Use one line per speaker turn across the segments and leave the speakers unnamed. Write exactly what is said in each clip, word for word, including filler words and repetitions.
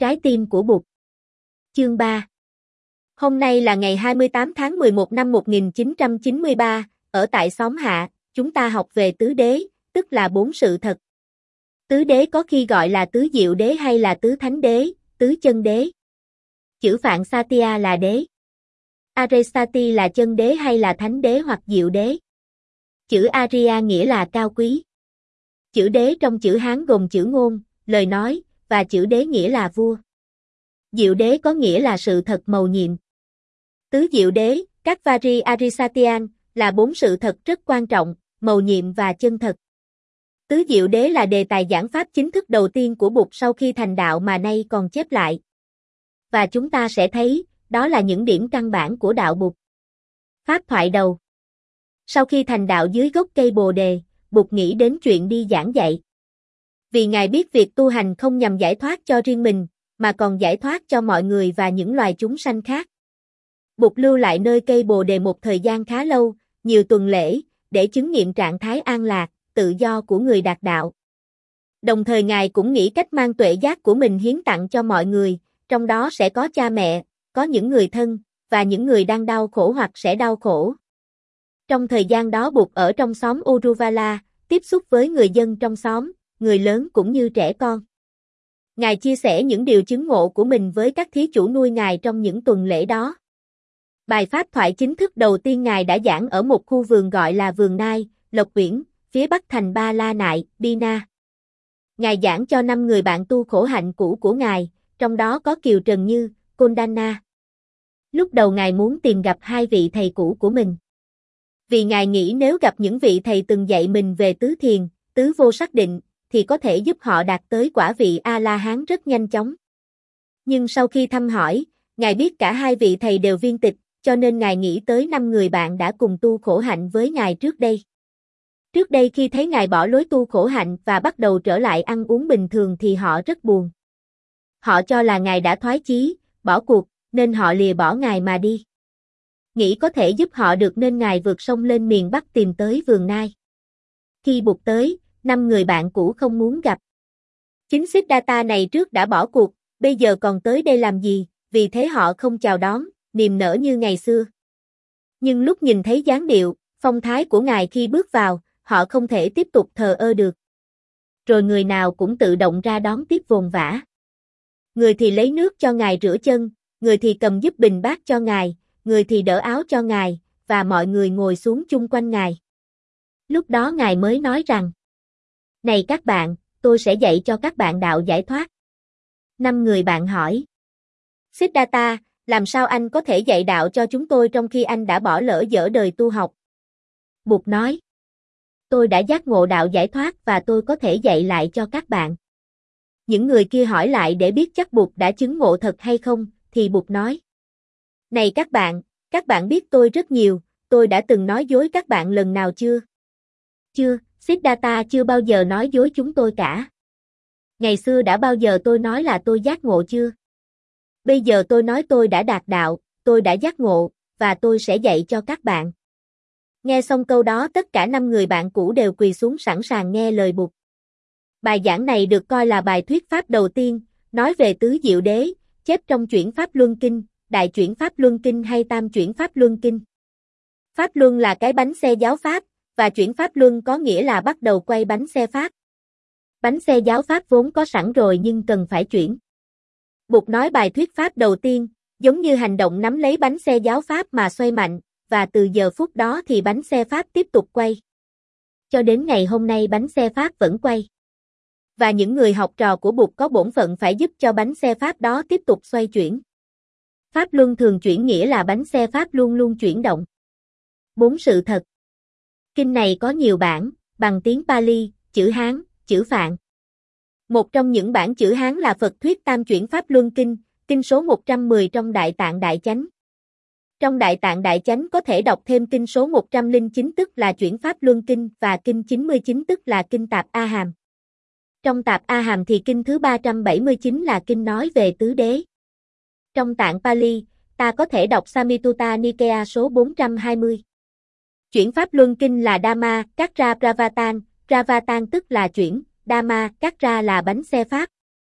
Trái tim của Bụt. Chương ba. Hôm nay là ngày hai mươi tám tháng mười một năm một nghìn chín trăm chín mươi ba, ở tại xóm Hạ, chúng ta học về tứ đế, tức là bốn sự thật. Tứ đế có khi gọi là tứ diệu đế hay là tứ thánh đế, tứ chân đế. Chữ Phạn Satya là đế. Aresati là chân đế hay là thánh đế hoặc diệu đế. Chữ Arya nghĩa là cao quý. Chữ đế trong chữ Hán gồm chữ ngôn, lời nói, và chữ đế nghĩa là vua. Diệu đế có nghĩa là sự thật mầu nhiệm. Tứ diệu đế, các Vari Arisatian, là bốn sự thật rất quan trọng, mầu nhiệm và chân thật. Tứ diệu đế là đề tài giảng pháp chính thức đầu tiên của Bụt sau khi thành đạo mà nay còn chép lại. Và chúng ta sẽ thấy, đó là những điểm căn bản của đạo Bụt. Pháp thoại đầu. Sau khi thành đạo dưới gốc cây Bồ Đề, Bụt nghĩ đến chuyện đi giảng dạy. Vì Ngài biết việc tu hành không nhằm giải thoát cho riêng mình, mà còn giải thoát cho mọi người và những loài chúng sanh khác. Bụt lưu lại nơi cây Bồ Đề một thời gian khá lâu, nhiều tuần lễ, để chứng nghiệm trạng thái an lạc, tự do của người đạt đạo. Đồng thời Ngài cũng nghĩ cách mang tuệ giác của mình hiến tặng cho mọi người, trong đó sẽ có cha mẹ, có những người thân, và những người đang đau khổ hoặc sẽ đau khổ. Trong thời gian đó Bụt ở trong xóm Uruvala, tiếp xúc với người dân trong xóm, người lớn cũng như trẻ con. Ngài chia sẻ những điều chứng ngộ của mình với các thí chủ nuôi Ngài trong những tuần lễ đó. Bài pháp thoại chính thức đầu tiên Ngài đã giảng ở một khu vườn gọi là vườn Nai, Lộc Uyển, phía bắc thành Ba La Nại, Bina. Ngài giảng cho năm người bạn tu khổ hạnh cũ của Ngài, trong đó có Kiều Trần Như, Kondana. Lúc đầu Ngài muốn tìm gặp hai vị thầy cũ của mình. Vì Ngài nghĩ nếu gặp những vị thầy từng dạy mình về tứ thiền, tứ vô xác định, thì có thể giúp họ đạt tới quả vị A-la-hán rất nhanh chóng. Nhưng sau khi thăm hỏi, Ngài biết cả hai vị thầy đều viên tịch, cho nên Ngài nghĩ tới năm người bạn đã cùng tu khổ hạnh với Ngài trước đây. Trước đây khi thấy Ngài bỏ lối tu khổ hạnh và bắt đầu trở lại ăn uống bình thường thì họ rất buồn. Họ cho là Ngài đã thoái chí, bỏ cuộc, nên họ lìa bỏ Ngài mà đi. Nghĩ có thể giúp họ được nên Ngài vượt sông lên miền Bắc tìm tới vườn Nai. Khi Bụt tới, năm người bạn cũ không muốn gặp. Chính Siddhartha này trước đã bỏ cuộc, bây giờ còn tới đây làm gì, vì thế họ không chào đón, niềm nở như ngày xưa. Nhưng lúc nhìn thấy dáng điệu, phong thái của Ngài khi bước vào, họ không thể tiếp tục thờ ơ được. Rồi người nào cũng tự động ra đón tiếp vồn vã. Người thì lấy nước cho Ngài rửa chân, người thì cầm giúp bình bát cho Ngài, người thì đỡ áo cho Ngài, và mọi người ngồi xuống chung quanh Ngài. Lúc đó Ngài mới nói rằng: "Này các bạn, tôi sẽ dạy cho các bạn đạo giải thoát." Năm người bạn hỏi: "Siddhartha, làm sao anh có thể dạy đạo cho chúng tôi trong khi anh đã bỏ lỡ dở đời tu học?" Bụt nói: "Tôi đã giác ngộ đạo giải thoát và tôi có thể dạy lại cho các bạn." Những người kia hỏi lại để biết chắc Bụt đã chứng ngộ thật hay không, thì Bụt nói: "Này các bạn, các bạn biết tôi rất nhiều, tôi đã từng nói dối các bạn lần nào chưa?" "Chưa, Siddhartha chưa bao giờ nói dối chúng tôi cả." "Ngày xưa đã bao giờ tôi nói là tôi giác ngộ chưa?" "Bây giờ tôi nói tôi đã đạt đạo, tôi đã giác ngộ, và tôi sẽ dạy cho các bạn." Nghe xong câu đó tất cả năm người bạn cũ đều quỳ xuống sẵn sàng nghe lời Bụt. Bài giảng này được coi là bài thuyết pháp đầu tiên, nói về tứ diệu đế, chép trong Chuyển Pháp Luân Kinh, Đại Chuyển Pháp Luân Kinh hay Tam Chuyển Pháp Luân Kinh. Pháp Luân là cái bánh xe giáo Pháp, và Chuyển Pháp Luân có nghĩa là bắt đầu quay bánh xe Pháp. Bánh xe giáo Pháp vốn có sẵn rồi nhưng cần phải chuyển. Bụt nói bài thuyết pháp đầu tiên, giống như hành động nắm lấy bánh xe giáo Pháp mà xoay mạnh, và từ giờ phút đó thì bánh xe Pháp tiếp tục quay. Cho đến ngày hôm nay bánh xe Pháp vẫn quay. Và những người học trò của Bụt có bổn phận phải giúp cho bánh xe Pháp đó tiếp tục xoay chuyển. Pháp luân thường chuyển nghĩa là bánh xe Pháp luôn luôn chuyển động. Bốn sự thật. Kinh này có nhiều bản, bằng tiếng Pali, chữ Hán, chữ Phạn. Một trong những bản chữ Hán là Phật thuyết Tam Chuyển Pháp Luân Kinh, kinh số một trăm mười trong Đại Tạng Đại Chánh. Trong Đại Tạng Đại Chánh có thể đọc thêm kinh số một trăm lẻ chín tức là Chuyển Pháp Luân Kinh và kinh chín mươi chín tức là kinh Tạp A Hàm. Trong Tạp A Hàm thì kinh thứ ba trăm bảy mươi chín là kinh nói về tứ đế. Trong tạng Pali, ta có thể đọc Samyutta Nikaya số bốn trăm hai mươi. Chuyển Pháp Luân Kinh là Dhamma, Catra Pravatan, Pravatan tức là chuyển, Dhamma, Catra là bánh xe Pháp.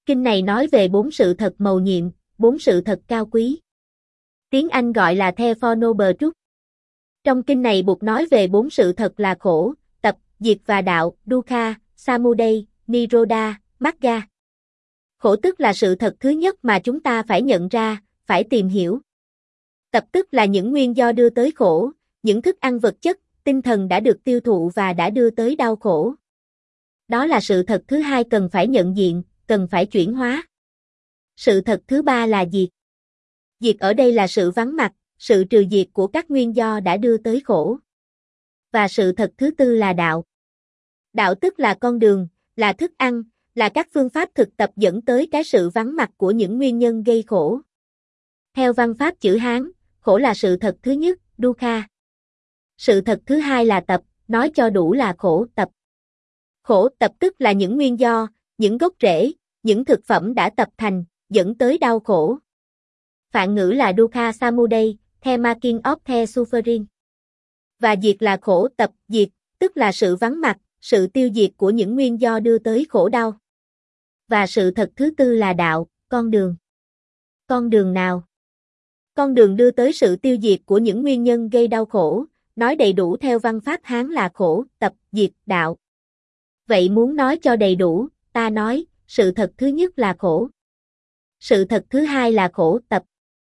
Kinh này nói về bốn sự thật mầu nhiệm, bốn sự thật cao quý. Tiếng Anh gọi là The Four Noble Truths. Trong kinh này Bụt nói về bốn sự thật là khổ, tập, diệt và đạo, dukkha, samudaya, nirodha, magga. Khổ tức là sự thật thứ nhất mà chúng ta phải nhận ra, phải tìm hiểu. Tập tức là những nguyên do đưa tới khổ, những thức ăn vật chất, tinh thần đã được tiêu thụ và đã đưa tới đau khổ. Đó là sự thật thứ hai cần phải nhận diện, cần phải chuyển hóa. Sự thật thứ ba là diệt. Diệt ở đây là sự vắng mặt, sự trừ diệt của các nguyên do đã đưa tới khổ. Và sự thật thứ tư là đạo. Đạo tức là con đường, là thức ăn, là các phương pháp thực tập dẫn tới cái sự vắng mặt của những nguyên nhân gây khổ. Theo văn pháp chữ Hán, khổ là sự thật thứ nhất, dukkha. Sự thật thứ hai là tập, nói cho đủ là khổ tập. Khổ tập tức là những nguyên do, những gốc rễ, những thực phẩm đã tập thành, dẫn tới đau khổ. Phạn ngữ là dukkha samudaya, the making of the suffering. Và diệt là khổ tập, diệt, tức là sự vắng mặt, sự tiêu diệt của những nguyên do đưa tới khổ đau. Và sự thật thứ tư là đạo, con đường. Con đường nào? Con đường đưa tới sự tiêu diệt của những nguyên nhân gây đau khổ, nói đầy đủ theo văn pháp Hán là khổ, tập, diệt, đạo. Vậy muốn nói cho đầy đủ, ta nói, sự thật thứ nhất là khổ. Sự thật thứ hai là khổ, tập.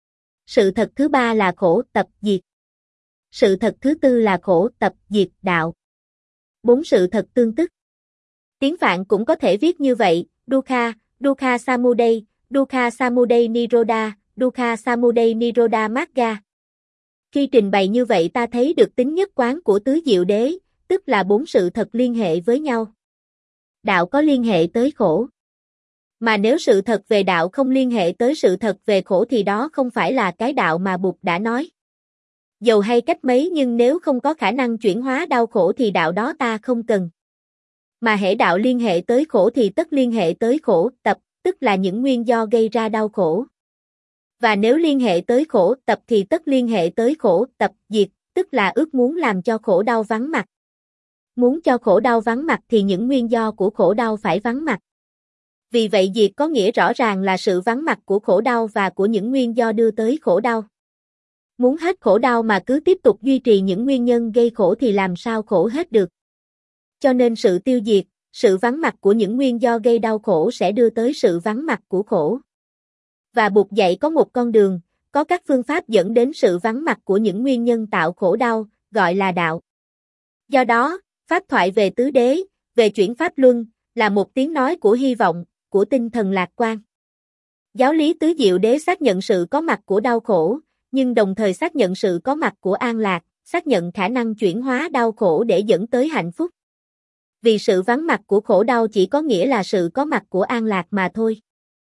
Sự thật thứ ba là khổ, tập, diệt. Sự thật thứ tư là khổ, tập, diệt, đạo. Bốn sự thật tương tức. Tiếng Phạn cũng có thể viết như vậy, dukkha, dukkha samudaya, dukkha samudaya nirodha, dukkha samudaya nirodha magga. Khi trình bày như vậy ta thấy được tính nhất quán của tứ diệu đế, tức là bốn sự thật liên hệ với nhau. Đạo có liên hệ tới khổ. Mà nếu sự thật về đạo không liên hệ tới sự thật về khổ thì đó không phải là cái đạo mà Bụt đã nói. Dầu hay cách mấy nhưng nếu không có khả năng chuyển hóa đau khổ thì đạo đó ta không cần. Mà hễ đạo liên hệ tới khổ thì tất liên hệ tới khổ tập, tức là những nguyên do gây ra đau khổ. Và nếu liên hệ tới khổ tập thì tất liên hệ tới khổ tập diệt, tức là ước muốn làm cho khổ đau vắng mặt. Muốn cho khổ đau vắng mặt thì những nguyên do của khổ đau phải vắng mặt. Vì vậy diệt có nghĩa rõ ràng là sự vắng mặt của khổ đau và của những nguyên do đưa tới khổ đau. Muốn hết khổ đau mà cứ tiếp tục duy trì những nguyên nhân gây khổ thì làm sao khổ hết được. Cho nên sự tiêu diệt, sự vắng mặt của những nguyên do gây đau khổ sẽ đưa tới sự vắng mặt của khổ. Và Bụt dạy có một con đường, có các phương pháp dẫn đến sự vắng mặt của những nguyên nhân tạo khổ đau, gọi là đạo. Do đó, pháp thoại về tứ đế, về chuyển pháp luân, là một tiếng nói của hy vọng, của tinh thần lạc quan. Giáo lý tứ diệu đế xác nhận sự có mặt của đau khổ, nhưng đồng thời xác nhận sự có mặt của an lạc, xác nhận khả năng chuyển hóa đau khổ để dẫn tới hạnh phúc. Vì sự vắng mặt của khổ đau chỉ có nghĩa là sự có mặt của an lạc mà thôi.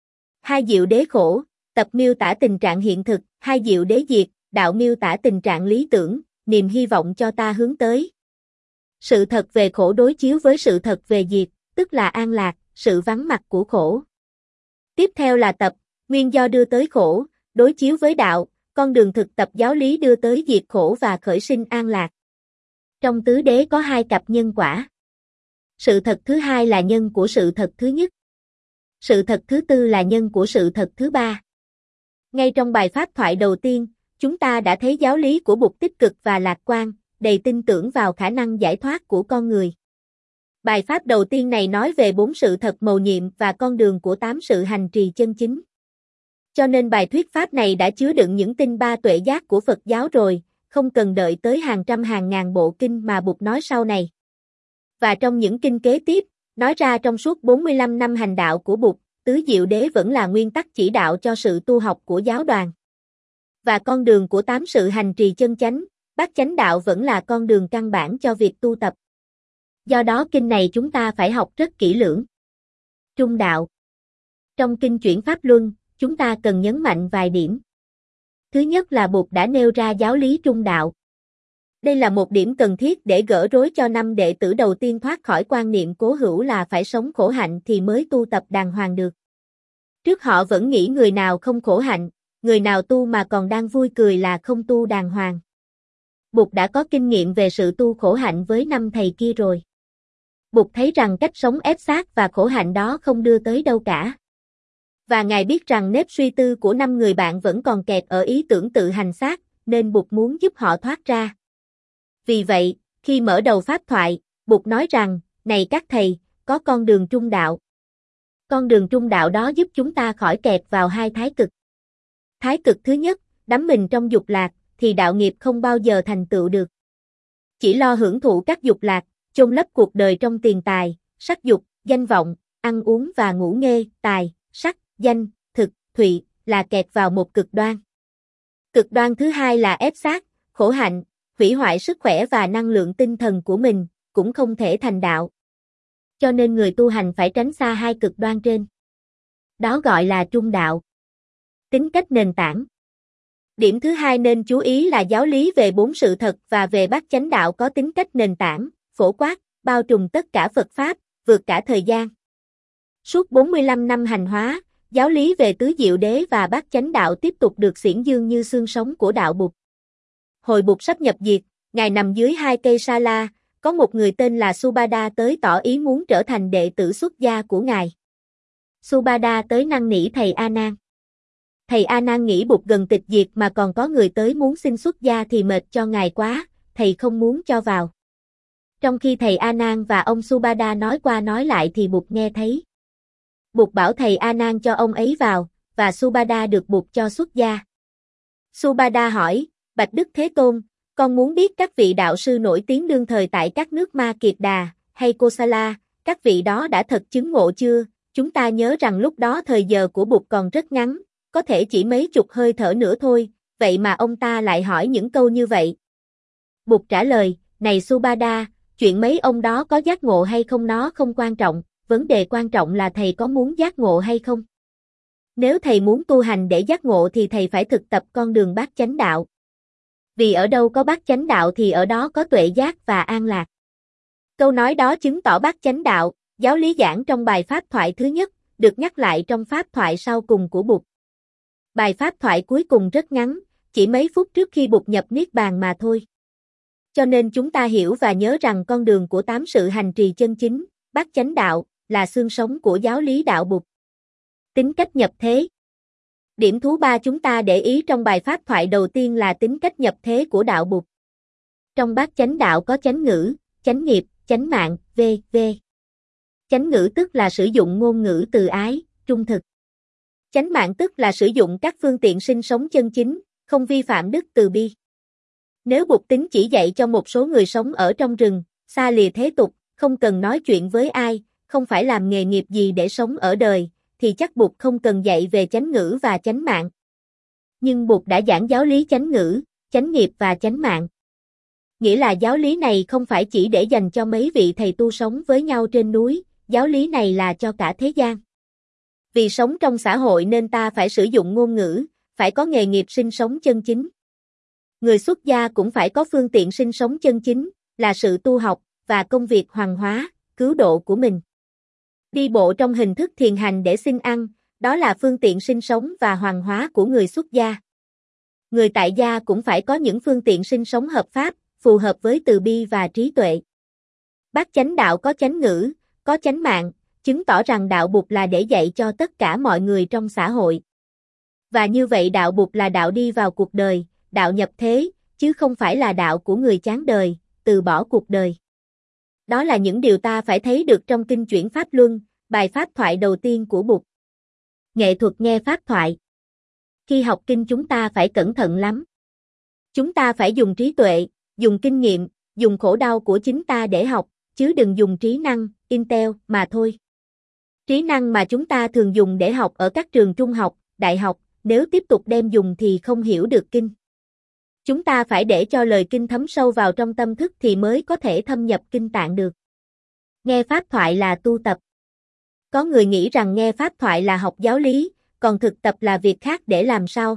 Hai diệu đế khổ, tập miêu tả tình trạng hiện thực, hai diệu đế diệt, đạo miêu tả tình trạng lý tưởng, niềm hy vọng cho ta hướng tới. Sự thật về khổ đối chiếu với sự thật về diệt, tức là an lạc, sự vắng mặt của khổ. Tiếp theo là tập, nguyên do đưa tới khổ, đối chiếu với đạo, con đường thực tập giáo lý đưa tới diệt khổ và khởi sinh an lạc. Trong tứ đế có hai cặp nhân quả. Sự thật thứ hai là nhân của sự thật thứ nhất. Sự thật thứ tư là nhân của sự thật thứ ba. Ngay trong bài pháp thoại đầu tiên, chúng ta đã thấy giáo lý của Bụt tích cực và lạc quan, đầy tin tưởng vào khả năng giải thoát của con người. Bài pháp đầu tiên này nói về bốn sự thật mầu nhiệm và con đường của tám sự hành trì chân chính. Cho nên bài thuyết pháp này đã chứa đựng những tinh ba tuệ giác của Phật giáo rồi, không cần đợi tới hàng trăm hàng ngàn bộ kinh mà Bụt nói sau này. Và trong những kinh kế tiếp, nói ra trong suốt bốn mươi lăm năm hành đạo của Bụt, tứ diệu đế vẫn là nguyên tắc chỉ đạo cho sự tu học của giáo đoàn. Và con đường của tám sự hành trì chân chánh, bát chánh đạo vẫn là con đường căn bản cho việc tu tập. Do đó kinh này chúng ta phải học rất kỹ lưỡng. Trung đạo. Trong kinh chuyển pháp luân, chúng ta cần nhấn mạnh vài điểm. Thứ nhất là Bụt đã nêu ra giáo lý trung đạo. Đây là một điểm cần thiết để gỡ rối cho năm đệ tử đầu tiên thoát khỏi quan niệm cố hữu là phải sống khổ hạnh thì mới tu tập đàng hoàng được. Trước họ vẫn nghĩ người nào không khổ hạnh, người nào tu mà còn đang vui cười là không tu đàng hoàng. Bụt đã có kinh nghiệm về sự tu khổ hạnh với năm thầy kia rồi. Bụt thấy rằng cách sống ép sát và khổ hạnh đó không đưa tới đâu cả. Và ngài biết rằng nếp suy tư của năm người bạn vẫn còn kẹt ở ý tưởng tự hành xác, nên Bụt muốn giúp họ thoát ra. Vì vậy, khi mở đầu pháp thoại, Bụt nói rằng, này các thầy, có con đường trung đạo. Con đường trung đạo đó giúp chúng ta khỏi kẹt vào hai thái cực. Thái cực thứ nhất, đắm mình trong dục lạc, thì đạo nghiệp không bao giờ thành tựu được. Chỉ lo hưởng thụ các dục lạc, chôn lấp cuộc đời trong tiền tài, sắc dục, danh vọng, ăn uống và ngủ nghê, tài, sắc, danh, thực, thụy, là kẹt vào một cực đoan. Cực đoan thứ hai là ép sát, khổ hạnh, hủy hoại sức khỏe và năng lượng tinh thần của mình, cũng không thể thành đạo. Cho nên người tu hành phải tránh xa hai cực đoan trên. Đó gọi là trung đạo. Tính cách nền tảng. Điểm thứ hai nên chú ý là giáo lý về bốn sự thật và về bát chánh đạo có tính cách nền tảng, phổ quát, bao trùm tất cả Phật Pháp, vượt cả thời gian. Suốt bốn mươi lăm năm hành hóa, giáo lý về tứ diệu đế và bát chánh đạo tiếp tục được xiển dương như xương sống của đạo Bụt. Hồi Bụt sắp nhập diệt, ngài nằm dưới hai cây sa la, có một người tên là Subhada tới tỏ ý muốn trở thành đệ tử xuất gia của ngài. Subhada tới năn nỉ thầy A Nan. Thầy A Nan nghĩ Bụt gần tịch diệt mà còn có người tới muốn xin xuất gia thì mệt cho ngài quá, thầy không muốn cho vào. Trong khi thầy A Nan và ông Subhada nói qua nói lại thì Bụt nghe thấy. Bụt bảo thầy A Nan cho ông ấy vào, và Subhada được Bụt cho xuất gia. Subhada hỏi, Bạch Đức Thế Tôn, con muốn biết các vị đạo sư nổi tiếng đương thời tại các nước Ma Kiệt Đà hay Kosala, các vị đó đã thật chứng ngộ chưa? Chúng ta nhớ rằng lúc đó thời giờ của Bụt còn rất ngắn, có thể chỉ mấy chục hơi thở nữa thôi, vậy mà ông ta lại hỏi những câu như vậy. Bụt trả lời, này Subhada, chuyện mấy ông đó có giác ngộ hay không nó không quan trọng, vấn đề quan trọng là thầy có muốn giác ngộ hay không. Nếu thầy muốn tu hành để giác ngộ thì thầy phải thực tập con đường bát chánh đạo. Vì ở đâu có bát chánh đạo thì ở đó có tuệ giác và an lạc. Câu nói đó chứng tỏ bát chánh đạo, giáo lý giảng trong bài pháp thoại thứ nhất, được nhắc lại trong pháp thoại sau cùng của Bụt. Bài pháp thoại cuối cùng rất ngắn, chỉ mấy phút trước khi Bụt nhập Niết Bàn mà thôi. Cho nên chúng ta hiểu và nhớ rằng con đường của tám sự hành trì chân chính, bát chánh đạo, là xương sống của giáo lý đạo Bụt. Tính cách nhập thế. Điểm thú ba chúng ta để ý trong bài pháp thoại đầu tiên là tính cách nhập thế của đạo Bụt. Trong bát chánh đạo có chánh ngữ, chánh nghiệp, chánh mạng, vân vân. Chánh ngữ tức là sử dụng ngôn ngữ từ ái, trung thực. Chánh mạng tức là sử dụng các phương tiện sinh sống chân chính, không vi phạm đức từ bi. Nếu Bụt tính chỉ dạy cho một số người sống ở trong rừng, xa lìa thế tục, không cần nói chuyện với ai, không phải làm nghề nghiệp gì để sống ở đời, thì chắc Bụt không cần dạy về chánh ngữ và chánh mạng. Nhưng Bụt đã giảng giáo lý chánh ngữ, chánh nghiệp và chánh mạng. Nghĩa là giáo lý này không phải chỉ để dành cho mấy vị thầy tu sống với nhau trên núi, giáo lý này là cho cả thế gian. Vì sống trong xã hội nên ta phải sử dụng ngôn ngữ, phải có nghề nghiệp sinh sống chân chính. Người xuất gia cũng phải có phương tiện sinh sống chân chính, là sự tu học, và công việc hoàn hóa, cứu độ của mình. Đi bộ trong hình thức thiền hành để xin ăn, đó là phương tiện sinh sống và hoàn hóa của người xuất gia. Người tại gia cũng phải có những phương tiện sinh sống hợp pháp, phù hợp với từ bi và trí tuệ. Bát chánh đạo có chánh ngữ, có chánh mạng, chứng tỏ rằng đạo Bụt là để dạy cho tất cả mọi người trong xã hội. Và như vậy đạo Bụt là đạo đi vào cuộc đời, đạo nhập thế, chứ không phải là đạo của người chán đời, từ bỏ cuộc đời. Đó là những điều ta phải thấy được trong kinh Chuyển Pháp Luân, bài pháp thoại đầu tiên của Bụt. Nghệ thuật nghe pháp thoại. Khi học kinh chúng ta phải cẩn thận lắm. Chúng ta phải dùng trí tuệ, dùng kinh nghiệm, dùng khổ đau của chính ta để học, chứ đừng dùng trí năng, Intel, mà thôi. Trí năng mà chúng ta thường dùng để học ở các trường trung học, đại học, nếu tiếp tục đem dùng thì không hiểu được kinh. Chúng ta phải để cho lời kinh thấm sâu vào trong tâm thức thì mới có thể thâm nhập kinh tạng được. Nghe pháp thoại là tu tập. Có người nghĩ rằng nghe pháp thoại là học giáo lý, còn thực tập là việc khác để làm sao?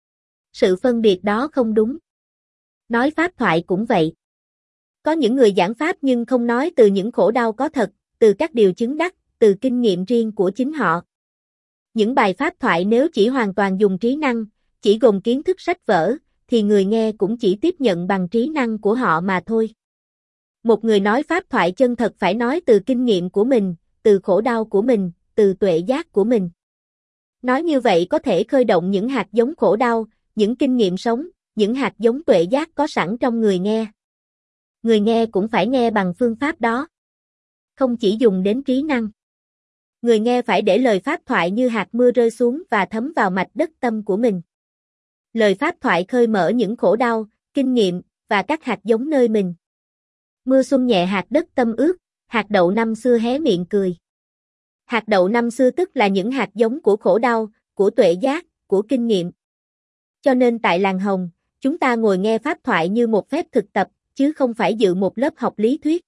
Sự phân biệt đó không đúng. Nói pháp thoại cũng vậy. Có những người giảng pháp nhưng không nói từ những khổ đau có thật, từ các điều chứng đắc, từ kinh nghiệm riêng của chính họ. Những bài pháp thoại nếu chỉ hoàn toàn dùng trí năng, chỉ gồm kiến thức sách vở, thì người nghe cũng chỉ tiếp nhận bằng trí năng của họ mà thôi. Một người nói pháp thoại chân thật phải nói từ kinh nghiệm của mình, từ khổ đau của mình, từ tuệ giác của mình. Nói như vậy có thể khơi động những hạt giống khổ đau, những kinh nghiệm sống, những hạt giống tuệ giác có sẵn trong người nghe. Người nghe cũng phải nghe bằng phương pháp đó. Không chỉ dùng đến trí năng. Người nghe phải để lời pháp thoại như hạt mưa rơi xuống và thấm vào mạch đất tâm của mình. Lời pháp thoại khơi mở những khổ đau, kinh nghiệm, và các hạt giống nơi mình. Mưa xuân nhẹ hạt đất tâm ướt, hạt đậu năm xưa hé miệng cười. Hạt đậu năm xưa tức là những hạt giống của khổ đau, của tuệ giác, của kinh nghiệm. Cho nên tại làng Hồng, chúng ta ngồi nghe pháp thoại như một phép thực tập, chứ không phải dự một lớp học lý thuyết.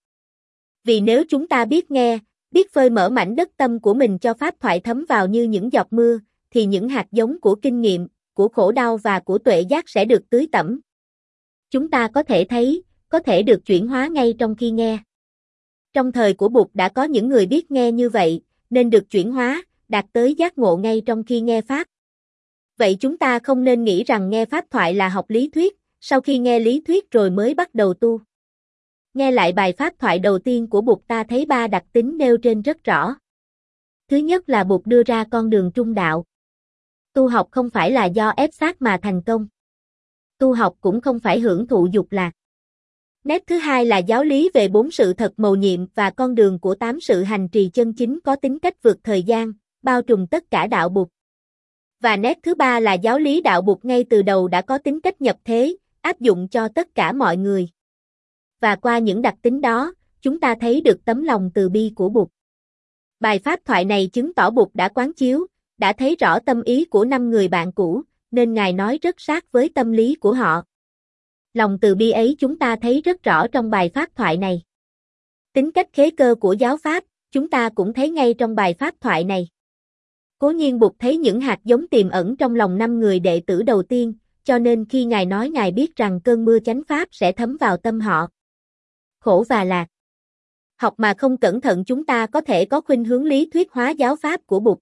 Vì nếu chúng ta biết nghe, biết phơi mở mảnh đất tâm của mình cho pháp thoại thấm vào như những giọt mưa, thì những hạt giống của kinh nghiệm, của khổ đau và của tuệ giác sẽ được tưới tẩm. Chúng ta có thể thấy, có thể được chuyển hóa ngay trong khi nghe. Trong thời của Bụt đã có những người biết nghe như vậy, nên được chuyển hóa, đạt tới giác ngộ ngay trong khi nghe Pháp. Vậy chúng ta không nên nghĩ rằng nghe Pháp thoại là học lý thuyết, sau khi nghe lý thuyết rồi mới bắt đầu tu. Nghe lại bài Pháp thoại đầu tiên của Bụt ta thấy ba đặc tính nêu trên rất rõ. Thứ nhất là Bụt đưa ra con đường trung đạo. Tu học không phải là do ép sát mà thành công. Tu học cũng không phải hưởng thụ dục lạc. Nét thứ hai là giáo lý về bốn sự thật mầu nhiệm và con đường của tám sự hành trì chân chính có tính cách vượt thời gian, bao trùm tất cả đạo Bụt. Và nét thứ ba là giáo lý đạo Bụt ngay từ đầu đã có tính cách nhập thế, áp dụng cho tất cả mọi người. Và qua những đặc tính đó, chúng ta thấy được tấm lòng từ bi của Bụt. Bài pháp thoại này chứng tỏ Bụt đã quán chiếu, đã thấy rõ tâm ý của năm người bạn cũ, nên Ngài nói rất sát với tâm lý của họ. Lòng từ bi ấy chúng ta thấy rất rõ trong bài pháp thoại này. Tính cách khế cơ của giáo pháp, chúng ta cũng thấy ngay trong bài pháp thoại này. Cố nhiên Bụt thấy những hạt giống tiềm ẩn trong lòng năm người đệ tử đầu tiên, cho nên khi Ngài nói Ngài biết rằng cơn mưa chánh pháp sẽ thấm vào tâm họ. Khổ và lạc. Học mà không cẩn thận chúng ta có thể có khuynh hướng lý thuyết hóa giáo pháp của Bụt.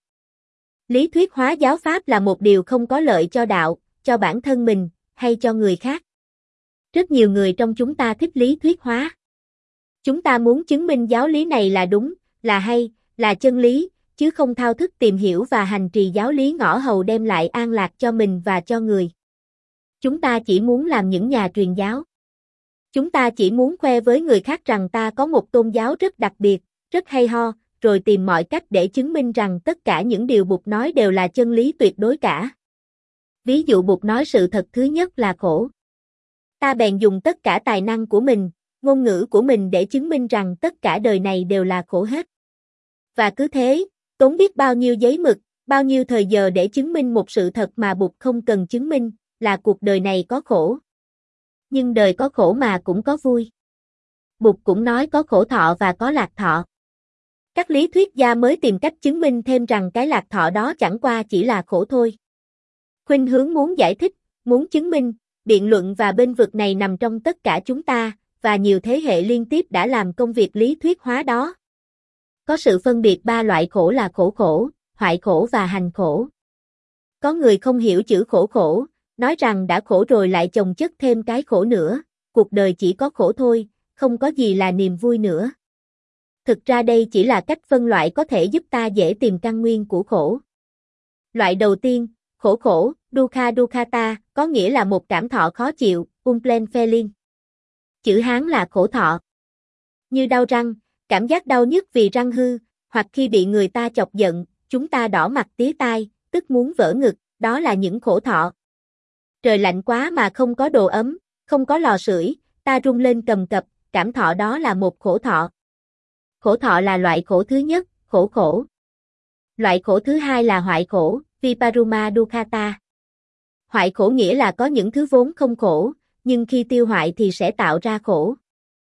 Lý thuyết hóa giáo pháp là một điều không có lợi cho đạo, cho bản thân mình, hay cho người khác. Rất nhiều người trong chúng ta thích lý thuyết hóa. Chúng ta muốn chứng minh giáo lý này là đúng, là hay, là chân lý, chứ không thao thức tìm hiểu và hành trì giáo lý ngõ hầu đem lại an lạc cho mình và cho người. Chúng ta chỉ muốn làm những nhà truyền giáo. Chúng ta chỉ muốn khoe với người khác rằng ta có một tôn giáo rất đặc biệt, rất hay ho, rồi tìm mọi cách để chứng minh rằng tất cả những điều Bụt nói đều là chân lý tuyệt đối cả. Ví dụ Bụt nói sự thật thứ nhất là khổ. Ta bèn dùng tất cả tài năng của mình, ngôn ngữ của mình để chứng minh rằng tất cả đời này đều là khổ hết. Và cứ thế, tốn biết bao nhiêu giấy mực, bao nhiêu thời giờ để chứng minh một sự thật mà Bụt không cần chứng minh, là cuộc đời này có khổ. Nhưng đời có khổ mà cũng có vui. Bụt cũng nói có khổ thọ và có lạc thọ. Các lý thuyết gia mới tìm cách chứng minh thêm rằng cái lạc thọ đó chẳng qua chỉ là khổ thôi. Khuynh hướng muốn giải thích, muốn chứng minh, biện luận và bênh vực này nằm trong tất cả chúng ta, và nhiều thế hệ liên tiếp đã làm công việc lý thuyết hóa đó. Có sự phân biệt ba loại khổ là khổ khổ, hoại khổ và hành khổ. Có người không hiểu chữ khổ khổ, nói rằng đã khổ rồi lại chồng chất thêm cái khổ nữa, cuộc đời chỉ có khổ thôi, không có gì là niềm vui nữa. Thực ra đây chỉ là cách phân loại có thể giúp ta dễ tìm căn nguyên của khổ. Loại đầu tiên, khổ khổ, dukkha dukkhata, có nghĩa là một cảm thọ khó chịu, unpleasant feeling. Chữ Hán là khổ thọ. Như đau răng, cảm giác đau nhức vì răng hư, hoặc khi bị người ta chọc giận, chúng ta đỏ mặt tía tai, tức muốn vỡ ngực, đó là những khổ thọ. Trời lạnh quá mà không có đồ ấm, không có lò sưởi, ta run lên cầm cập, cảm thọ đó là một khổ thọ. Khổ thọ là loại khổ thứ nhất, khổ khổ. Loại khổ thứ hai là hoại khổ, viparuma dukkhata. Hoại khổ nghĩa là có những thứ vốn không khổ, nhưng khi tiêu hoại thì sẽ tạo ra khổ.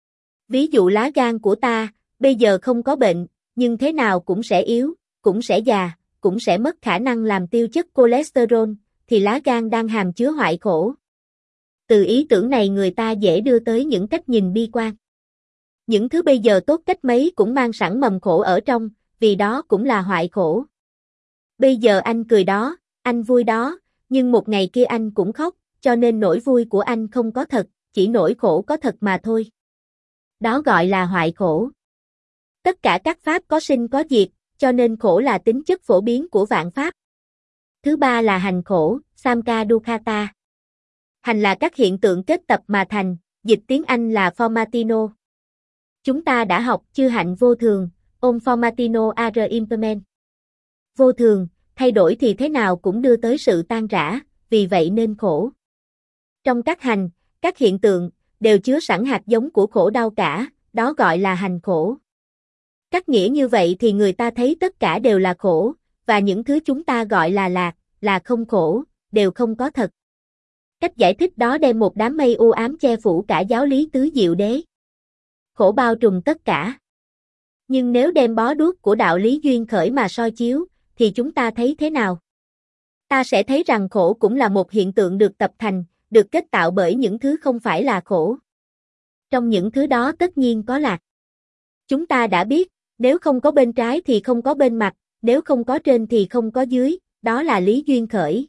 Ví dụ lá gan của ta, bây giờ không có bệnh, nhưng thế nào cũng sẽ yếu, cũng sẽ già, cũng sẽ mất khả năng làm tiêu chất cholesterol, thì lá gan đang hàm chứa hoại khổ. Từ ý tưởng này người ta dễ đưa tới những cách nhìn bi quan. Những thứ bây giờ tốt cách mấy cũng mang sẵn mầm khổ ở trong, vì đó cũng là hoại khổ. Bây giờ anh cười đó, anh vui đó, nhưng một ngày kia anh cũng khóc, cho nên nỗi vui của anh không có thật, chỉ nỗi khổ có thật mà thôi. Đó gọi là hoại khổ. Tất cả các pháp có sinh có diệt, cho nên khổ là tính chất phổ biến của vạn pháp. Thứ ba là hành khổ, Samkha Dukkha. Hành là các hiện tượng kết tập mà thành, dịch tiếng Anh là formatino. Chúng ta đã học chư hạnh vô thường, om formatino are impermanent. Vô thường, thay đổi thì thế nào cũng đưa tới sự tan rã, vì vậy nên khổ. Trong các hành, các hiện tượng, đều chứa sẵn hạt giống của khổ đau cả, đó gọi là hành khổ. Cách nghĩa như vậy thì người ta thấy tất cả đều là khổ, và những thứ chúng ta gọi là lạc, là không khổ, đều không có thật. Cách giải thích đó đem một đám mây u ám che phủ cả giáo lý tứ diệu đế. Khổ bao trùm tất cả. Nhưng nếu đem bó đuốc của đạo lý duyên khởi mà soi chiếu, thì chúng ta thấy thế nào? Ta sẽ thấy rằng khổ cũng là một hiện tượng được tập thành, được kết tạo bởi những thứ không phải là khổ. Trong những thứ đó tất nhiên có lạc. Chúng ta đã biết, nếu không có bên trái thì không có bên mặt, nếu không có trên thì không có dưới, đó là lý duyên khởi.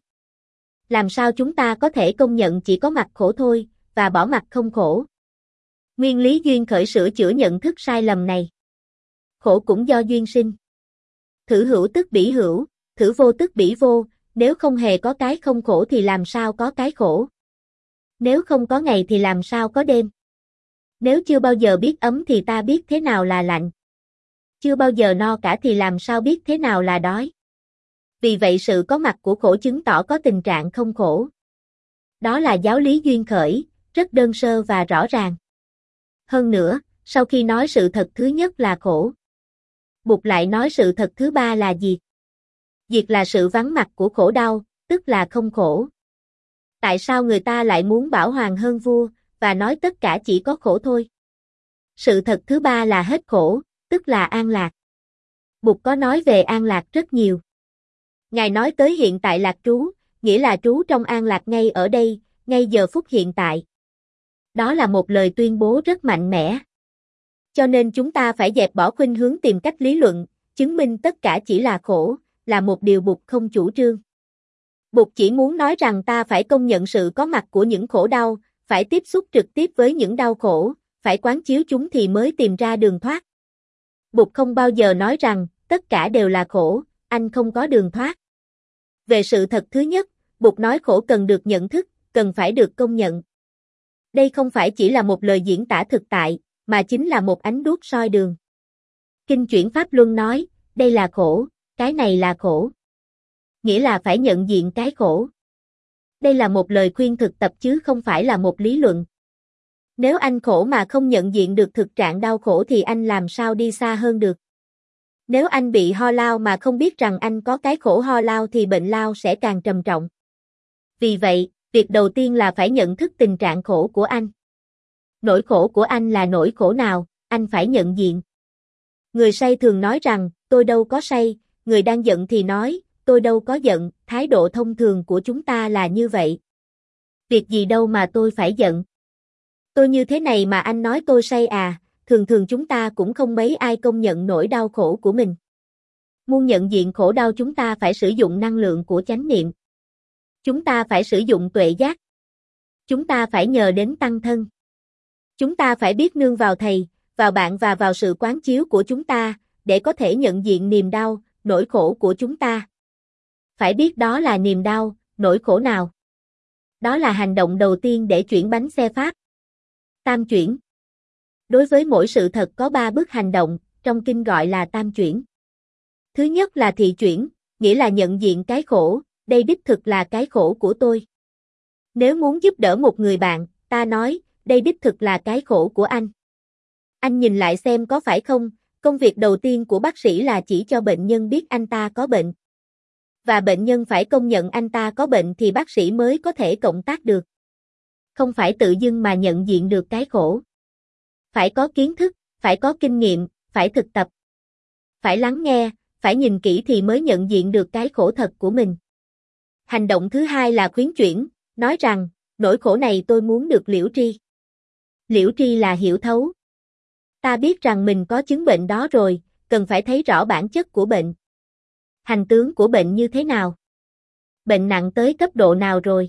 Làm sao chúng ta có thể công nhận chỉ có mặt khổ thôi, và bỏ mặt không khổ? Nguyên lý duyên khởi sửa chữa nhận thức sai lầm này. Khổ cũng do duyên sinh. Thử hữu tức bỉ hữu, thử vô tức bỉ vô, nếu không hề có cái không khổ thì làm sao có cái khổ? Nếu không có ngày thì làm sao có đêm? Nếu chưa bao giờ biết ấm thì ta biết thế nào là lạnh? Chưa bao giờ no cả thì làm sao biết thế nào là đói? Vì vậy sự có mặt của khổ chứng tỏ có tình trạng không khổ. Đó là giáo lý duyên khởi, rất đơn sơ và rõ ràng. Hơn nữa, sau khi nói sự thật thứ nhất là khổ, Bụt lại nói sự thật thứ ba là diệt. Diệt là sự vắng mặt của khổ đau, tức là không khổ. Tại sao người ta lại muốn bảo hoàng hơn vua, và nói tất cả chỉ có khổ thôi? Sự thật thứ ba là hết khổ, tức là an lạc. Bụt có nói về an lạc rất nhiều. Ngài nói tới hiện tại lạc trú, nghĩa là trú trong an lạc ngay ở đây, ngay giờ phút hiện tại. Đó là một lời tuyên bố rất mạnh mẽ. Cho nên chúng ta phải dẹp bỏ khuynh hướng tìm cách lý luận, chứng minh tất cả chỉ là khổ, là một điều Bụt không chủ trương. Bụt chỉ muốn nói rằng ta phải công nhận sự có mặt của những khổ đau, phải tiếp xúc trực tiếp với những đau khổ, phải quán chiếu chúng thì mới tìm ra đường thoát. Bụt không bao giờ nói rằng, tất cả đều là khổ, anh không có đường thoát. Về sự thật thứ nhất, Bụt nói khổ cần được nhận thức, cần phải được công nhận. Đây không phải chỉ là một lời diễn tả thực tại, mà chính là một ánh đuốc soi đường. Kinh Chuyển Pháp Luân nói, đây là khổ, cái này là khổ. Nghĩa là phải nhận diện cái khổ. Đây là một lời khuyên thực tập chứ không phải là một lý luận. Nếu anh khổ mà không nhận diện được thực trạng đau khổ thì anh làm sao đi xa hơn được. Nếu anh bị ho lao mà không biết rằng anh có cái khổ ho lao thì bệnh lao sẽ càng trầm trọng. Vì vậy, việc đầu tiên là phải nhận thức tình trạng khổ của anh. Nỗi khổ của anh là nỗi khổ nào, anh phải nhận diện. Người say thường nói rằng, tôi đâu có say, người đang giận thì nói, tôi đâu có giận, thái độ thông thường của chúng ta là như vậy. Việc gì đâu mà tôi phải giận. Tôi như thế này mà anh nói tôi say à, thường thường chúng ta cũng không mấy ai công nhận nỗi đau khổ của mình. Muốn nhận diện khổ đau chúng ta phải sử dụng năng lượng của chánh niệm. Chúng ta phải sử dụng tuệ giác. Chúng ta phải nhờ đến tăng thân. Chúng ta phải biết nương vào thầy, vào bạn và vào sự quán chiếu của chúng ta, để có thể nhận diện niềm đau, nỗi khổ của chúng ta. Phải biết đó là niềm đau, nỗi khổ nào. Đó là hành động đầu tiên để chuyển bánh xe Pháp. Tam chuyển. Đối với mỗi sự thật có ba bước hành động, trong kinh gọi là tam chuyển. Thứ nhất là thị chuyển, nghĩa là nhận diện cái khổ, đây đích thực là cái khổ của tôi. Nếu muốn giúp đỡ một người bạn, ta nói, đây đích thực là cái khổ của anh. Anh nhìn lại xem có phải không, công việc đầu tiên của bác sĩ là chỉ cho bệnh nhân biết anh ta có bệnh. Và bệnh nhân phải công nhận anh ta có bệnh thì bác sĩ mới có thể cộng tác được. Không phải tự dưng mà nhận diện được cái khổ. Phải có kiến thức, phải có kinh nghiệm, phải thực tập. Phải lắng nghe, phải nhìn kỹ thì mới nhận diện được cái khổ thật của mình. Hành động thứ hai là khuyến chuyển, nói rằng, nỗi khổ này tôi muốn được liễu tri. Liễu tri là hiểu thấu. Ta biết rằng mình có chứng bệnh đó rồi, cần phải thấy rõ bản chất của bệnh. Hành tướng của bệnh như thế nào? Bệnh nặng tới cấp độ nào rồi?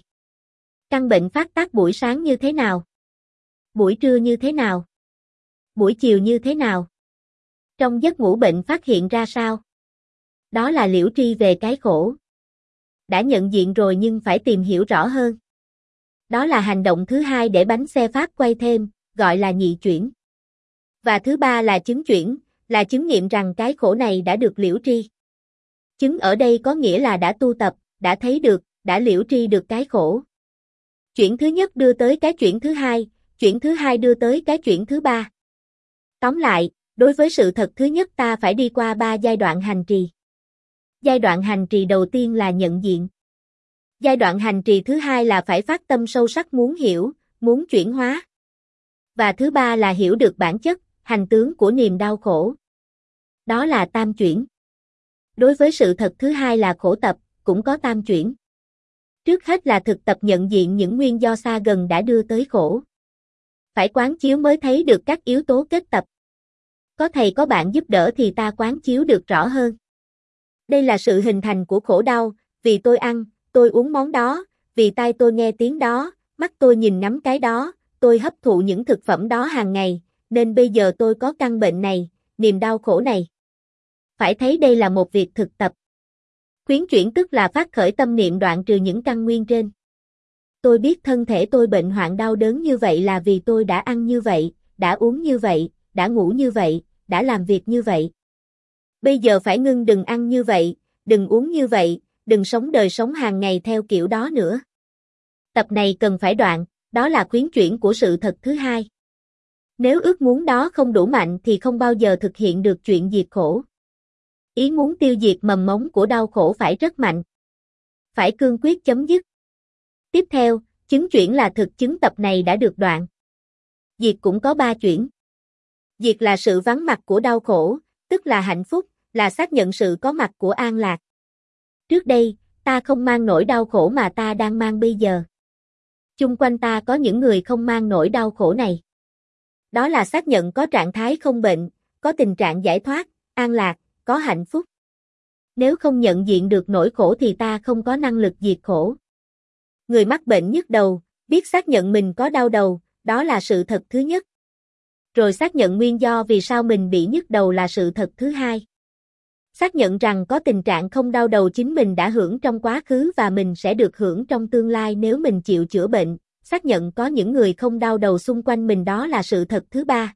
Căn bệnh phát tác buổi sáng như thế nào? Buổi trưa như thế nào? Buổi chiều như thế nào? Trong giấc ngủ bệnh phát hiện ra sao? Đó là liễu tri về cái khổ. Đã nhận diện rồi nhưng phải tìm hiểu rõ hơn. Đó là hành động thứ hai để bánh xe Pháp quay thêm, gọi là nhị chuyển. Và thứ ba là chứng chuyển, là chứng nghiệm rằng cái khổ này đã được liễu tri. Chứng ở đây có nghĩa là đã tu tập, đã thấy được, đã liễu tri được cái khổ. Chuyển thứ nhất đưa tới cái chuyển thứ hai, chuyển thứ hai đưa tới cái chuyển thứ ba. Tóm lại, đối với sự thật thứ nhất ta phải đi qua ba giai đoạn hành trì. Giai đoạn hành trì đầu tiên là nhận diện. Giai đoạn hành trì thứ hai là phải phát tâm sâu sắc muốn hiểu, muốn chuyển hóa. Và thứ ba là hiểu được bản chất, hành tướng của niềm đau khổ. Đó là tam chuyển. Đối với sự thật thứ hai là khổ tập, cũng có tam chuyển. Trước hết là thực tập nhận diện những nguyên do xa gần đã đưa tới khổ. Phải quán chiếu mới thấy được các yếu tố kết tập. Có thầy có bạn giúp đỡ thì ta quán chiếu được rõ hơn. Đây là sự hình thành của khổ đau, vì tôi ăn, tôi uống món đó, vì tai tôi nghe tiếng đó, mắt tôi nhìn ngắm cái đó, tôi hấp thụ những thực phẩm đó hàng ngày, nên bây giờ tôi có căn bệnh này, niềm đau khổ này. Phải thấy đây là một việc thực tập. Khuyến chuyển tức là phát khởi tâm niệm đoạn trừ những căn nguyên trên. Tôi biết thân thể tôi bệnh hoạn đau đớn như vậy là vì tôi đã ăn như vậy, đã uống như vậy, đã ngủ như vậy, đã làm việc như vậy. Bây giờ phải ngưng đừng ăn như vậy, đừng uống như vậy, đừng sống đời sống hàng ngày theo kiểu đó nữa. Tập này cần phải đoạn, đó là khuyến chuyển của sự thật thứ hai. Nếu ước muốn đó không đủ mạnh thì không bao giờ thực hiện được chuyện diệt khổ. Ý muốn tiêu diệt mầm mống của đau khổ phải rất mạnh. Phải cương quyết chấm dứt. Tiếp theo, chứng chuyển là thực chứng tập này đã được đoạn. Diệt cũng có ba chuyển. Diệt là sự vắng mặt của đau khổ, tức là hạnh phúc, là xác nhận sự có mặt của an lạc. Trước đây, ta không mang nỗi đau khổ mà ta đang mang bây giờ. Chung quanh ta có những người không mang nỗi đau khổ này. Đó là xác nhận có trạng thái không bệnh, có tình trạng giải thoát, an lạc, có hạnh phúc. Nếu không nhận diện được nỗi khổ thì ta không có năng lực diệt khổ. Người mắc bệnh nhức đầu, biết xác nhận mình có đau đầu, đó là sự thật thứ nhất. Rồi xác nhận nguyên do vì sao mình bị nhức đầu là sự thật thứ hai. Xác nhận rằng có tình trạng không đau đầu chính mình đã hưởng trong quá khứ và mình sẽ được hưởng trong tương lai nếu mình chịu chữa bệnh. Xác nhận có những người không đau đầu xung quanh mình đó là sự thật thứ ba.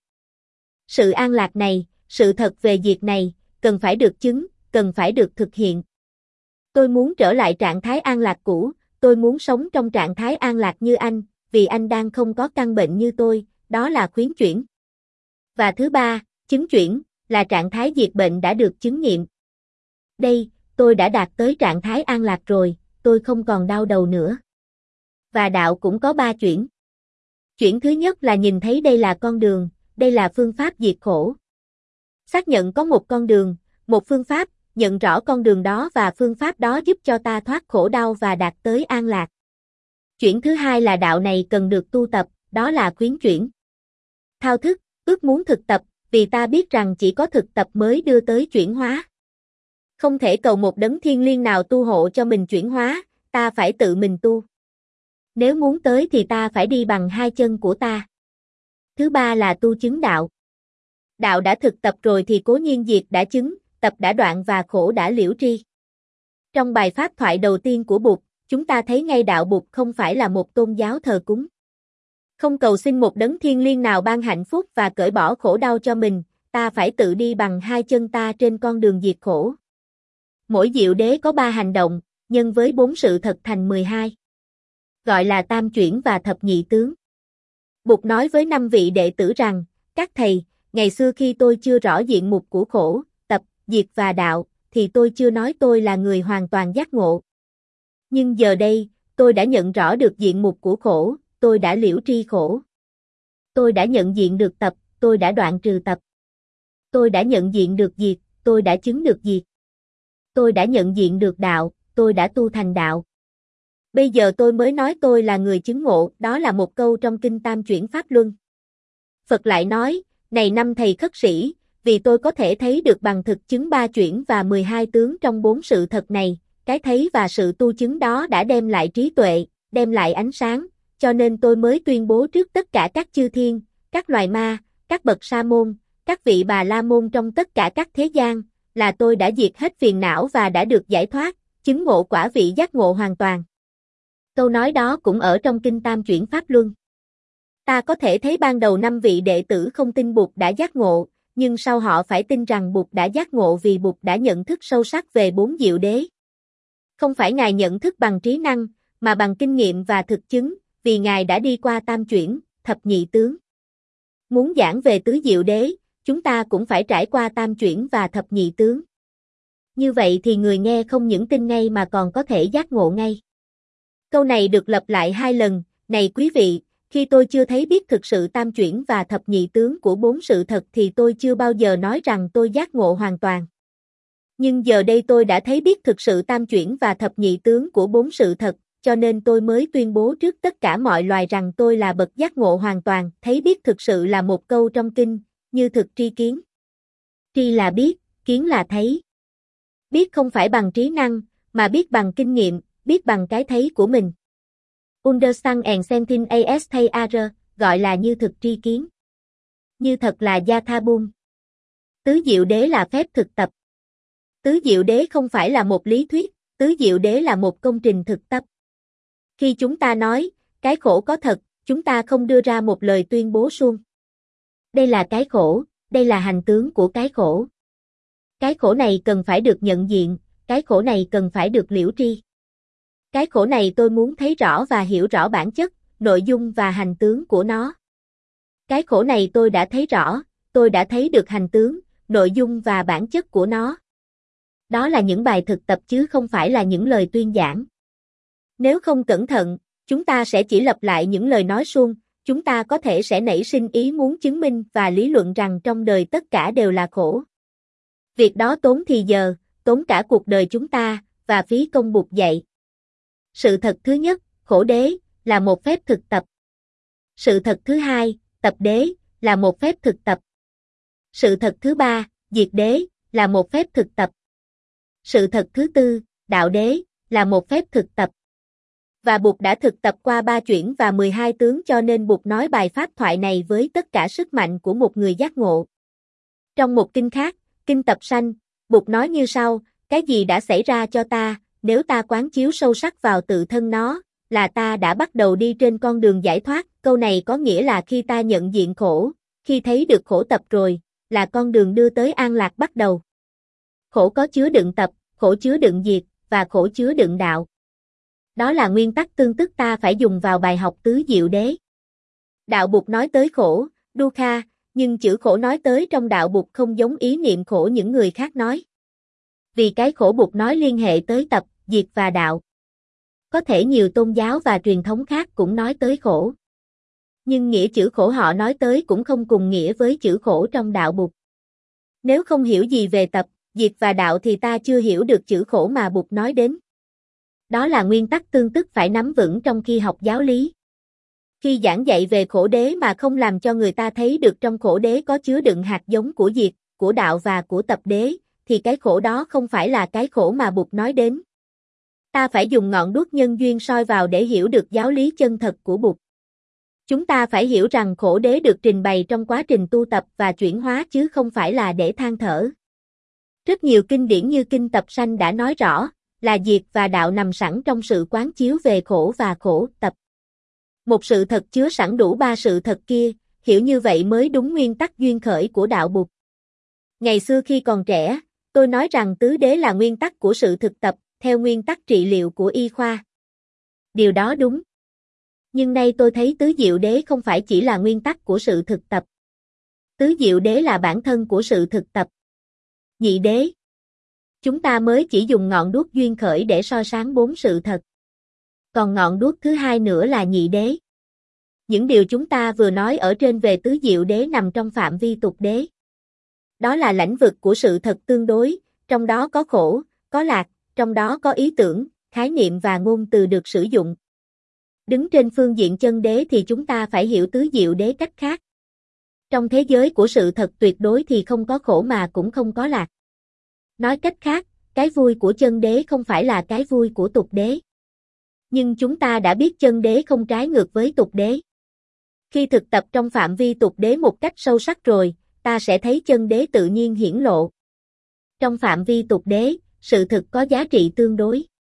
Sự an lạc này, sự thật về diệt này, cần phải được chứng, cần phải được thực hiện. Tôi muốn trở lại trạng thái an lạc cũ, tôi muốn sống trong trạng thái an lạc như anh, vì anh đang không có căn bệnh như tôi, đó là khuyến chuyển. Và thứ ba, chứng chuyển, là trạng thái diệt bệnh đã được chứng nghiệm. Đây, tôi đã đạt tới trạng thái an lạc rồi, tôi không còn đau đầu nữa. Và đạo cũng có ba chuyển. Chuyển thứ nhất là nhìn thấy đây là con đường, đây là phương pháp diệt khổ. Xác nhận có một con đường, một phương pháp, nhận rõ con đường đó và phương pháp đó giúp cho ta thoát khổ đau và đạt tới an lạc. Chuyển thứ hai là đạo này cần được tu tập, đó là khuyến chuyển. Thao thức, ước muốn thực tập, vì ta biết rằng chỉ có thực tập mới đưa tới chuyển hóa. Không thể cầu một đấng thiên liêng nào tu hộ cho mình chuyển hóa, ta phải tự mình tu. Nếu muốn tới thì ta phải đi bằng hai chân của ta. Thứ ba là tu chứng đạo. Đạo đã thực tập rồi thì cố nhiên diệt đã chứng, tập đã đoạn và khổ đã liễu tri. Trong bài pháp thoại đầu tiên của Bụt, chúng ta thấy ngay đạo Bụt không phải là một tôn giáo thờ cúng. Không cầu xin một đấng thiên liêng nào ban hạnh phúc và cởi bỏ khổ đau cho mình, ta phải tự đi bằng hai chân ta trên con đường diệt khổ. Mỗi diệu đế có ba hành động, nhân với bốn sự thật thành mười hai. Gọi là tam chuyển và thập nhị tướng. Bụt nói với năm vị đệ tử rằng, các thầy, ngày xưa khi tôi chưa rõ diện mục của khổ, tập, diệt và đạo, thì tôi chưa nói tôi là người hoàn toàn giác ngộ. Nhưng giờ đây, tôi đã nhận rõ được diện mục của khổ, tôi đã liễu tri khổ. Tôi đã nhận diện được tập, tôi đã đoạn trừ tập. Tôi đã nhận diện được diệt, tôi đã chứng được diệt. Tôi đã nhận diện được đạo, tôi đã tu thành đạo. Bây giờ tôi mới nói tôi là người chứng ngộ, đó là một câu trong Kinh Tam Chuyển Pháp Luân. Phật lại nói, này năm thầy khất sĩ, vì tôi có thể thấy được bằng thực chứng ba chuyển và mười hai tướng trong bốn sự thật này, cái thấy và sự tu chứng đó đã đem lại trí tuệ, đem lại ánh sáng, cho nên tôi mới tuyên bố trước tất cả các chư thiên, các loài ma, các bậc sa môn, các vị bà la môn trong tất cả các thế gian, là tôi đã diệt hết phiền não và đã được giải thoát, chứng ngộ quả vị giác ngộ hoàn toàn. Câu nói đó cũng ở trong kinh Tam Chuyển Pháp Luân. Ta có thể thấy ban đầu năm vị đệ tử không tin Bụt đã giác ngộ, nhưng sau họ phải tin rằng Bụt đã giác ngộ vì Bụt đã nhận thức sâu sắc về bốn diệu đế. Không phải Ngài nhận thức bằng trí năng, mà bằng kinh nghiệm và thực chứng, vì Ngài đã đi qua tam chuyển, thập nhị tướng. Muốn giảng về tứ diệu đế, chúng ta cũng phải trải qua tam chuyển và thập nhị tướng. Như vậy thì người nghe không những tin ngay mà còn có thể giác ngộ ngay. Câu này được lặp lại hai lần, này quý vị, khi tôi chưa thấy biết thực sự tam chuyển và thập nhị tướng của bốn sự thật thì tôi chưa bao giờ nói rằng tôi giác ngộ hoàn toàn. Nhưng giờ đây tôi đã thấy biết thực sự tam chuyển và thập nhị tướng của bốn sự thật, cho nên tôi mới tuyên bố trước tất cả mọi loài rằng tôi là bậc giác ngộ hoàn toàn. Thấy biết thực sự là một câu trong kinh, như thực tri kiến. Tri là biết, kiến là thấy. Biết không phải bằng trí năng, mà biết bằng kinh nghiệm, biết bằng cái thấy của mình. Understand and Sentin as thay ar, gọi là như thực tri kiến. Như thật là Yathabum. Tứ diệu đế là phép thực tập. Tứ diệu đế không phải là một lý thuyết, tứ diệu đế là một công trình thực tập. Khi chúng ta nói, cái khổ có thật, chúng ta không đưa ra một lời tuyên bố suông. Đây là cái khổ, đây là hành tướng của cái khổ. Cái khổ này cần phải được nhận diện, cái khổ này cần phải được liễu tri. Cái khổ này tôi muốn thấy rõ và hiểu rõ bản chất, nội dung và hành tướng của nó. Cái khổ này tôi đã thấy rõ, tôi đã thấy được hành tướng, nội dung và bản chất của nó. Đó là những bài thực tập chứ không phải là những lời tuyên giảng. Nếu không cẩn thận, chúng ta sẽ chỉ lặp lại những lời nói suông, chúng ta có thể sẽ nảy sinh ý muốn chứng minh và lý luận rằng trong đời tất cả đều là khổ. Việc đó tốn thì giờ, tốn cả cuộc đời chúng ta, và phí công Bụt dạy. Sự thật thứ nhất, khổ đế, là một phép thực tập. Sự thật thứ hai, tập đế, là một phép thực tập. Sự thật thứ ba, diệt đế, là một phép thực tập. Sự thật thứ tư, đạo đế, là một phép thực tập. Và Bụt đã thực tập qua ba chuyển và mười hai tướng cho nên Bụt nói bài pháp thoại này với tất cả sức mạnh của một người giác ngộ. Trong một kinh khác, Kinh Tập Sanh, Bụt nói như sau, cái gì đã xảy ra cho ta, nếu ta quán chiếu sâu sắc vào tự thân nó, là ta đã bắt đầu đi trên con đường giải thoát. Câu này có nghĩa là khi ta nhận diện khổ, khi thấy được khổ tập rồi, là con đường đưa tới an lạc bắt đầu. Khổ có chứa đựng tập, khổ chứa đựng diệt, và khổ chứa đựng đạo. Đó là nguyên tắc tương tức ta phải dùng vào bài học tứ diệu đế. Đạo Bụt nói tới khổ, dukkha, nhưng chữ khổ nói tới trong đạo Bụt không giống ý niệm khổ những người khác nói. Vì cái khổ Bụt nói liên hệ tới tập, diệt và đạo. Có thể nhiều tôn giáo và truyền thống khác cũng nói tới khổ. Nhưng nghĩa chữ khổ họ nói tới cũng không cùng nghĩa với chữ khổ trong đạo Bụt. Nếu không hiểu gì về tập, diệt và đạo thì ta chưa hiểu được chữ khổ mà Bụt nói đến. Đó là nguyên tắc tương tức phải nắm vững trong khi học giáo lý. Khi giảng dạy về khổ đế mà không làm cho người ta thấy được trong khổ đế có chứa đựng hạt giống của diệt, của đạo và của tập đế, thì cái khổ đó không phải là cái khổ mà Bụt nói đến. Ta phải dùng ngọn đuốc nhân duyên soi vào để hiểu được giáo lý chân thật của Bụt. Chúng ta phải hiểu rằng khổ đế được trình bày trong quá trình tu tập và chuyển hóa chứ không phải là để than thở. Rất nhiều kinh điển như Kinh Tập Sanh đã nói rõ, là diệt và đạo nằm sẵn trong sự quán chiếu về khổ và khổ tập. Một sự thật chứa sẵn đủ ba sự thật kia, hiểu như vậy mới đúng nguyên tắc duyên khởi của đạo Bụt. Ngày xưa khi còn trẻ, tôi nói rằng tứ đế là nguyên tắc của sự thực tập, theo nguyên tắc trị liệu của y khoa. Điều đó đúng. Nhưng nay tôi thấy tứ diệu đế không phải chỉ là nguyên tắc của sự thực tập. Tứ diệu đế là bản thân của sự thực tập. Nhị đế. Chúng ta mới chỉ dùng ngọn đuốc duyên khởi để soi sáng bốn sự thật. Còn ngọn đuốc thứ hai nữa là nhị đế. Những điều chúng ta vừa nói ở trên về tứ diệu đế nằm trong phạm vi tục đế. Đó là lãnh vực của sự thật tương đối, trong đó có khổ, có lạc, trong đó có ý tưởng, khái niệm và ngôn từ được sử dụng. Đứng trên phương diện chân đế thì chúng ta phải hiểu tứ diệu đế cách khác. Trong thế giới của sự thật tuyệt đối thì không có khổ mà cũng không có lạc. Nói cách khác, cái vui của chân đế không phải là cái vui của tục đế. Nhưng chúng ta đã biết chân đế không trái ngược với tục đế. Khi thực tập trong phạm vi tục đế một cách sâu sắc rồi, ta sẽ thấy chân đế tự nhiên hiển lộ. Trong phạm vi tục đế, sự thực có giá trị tương đối.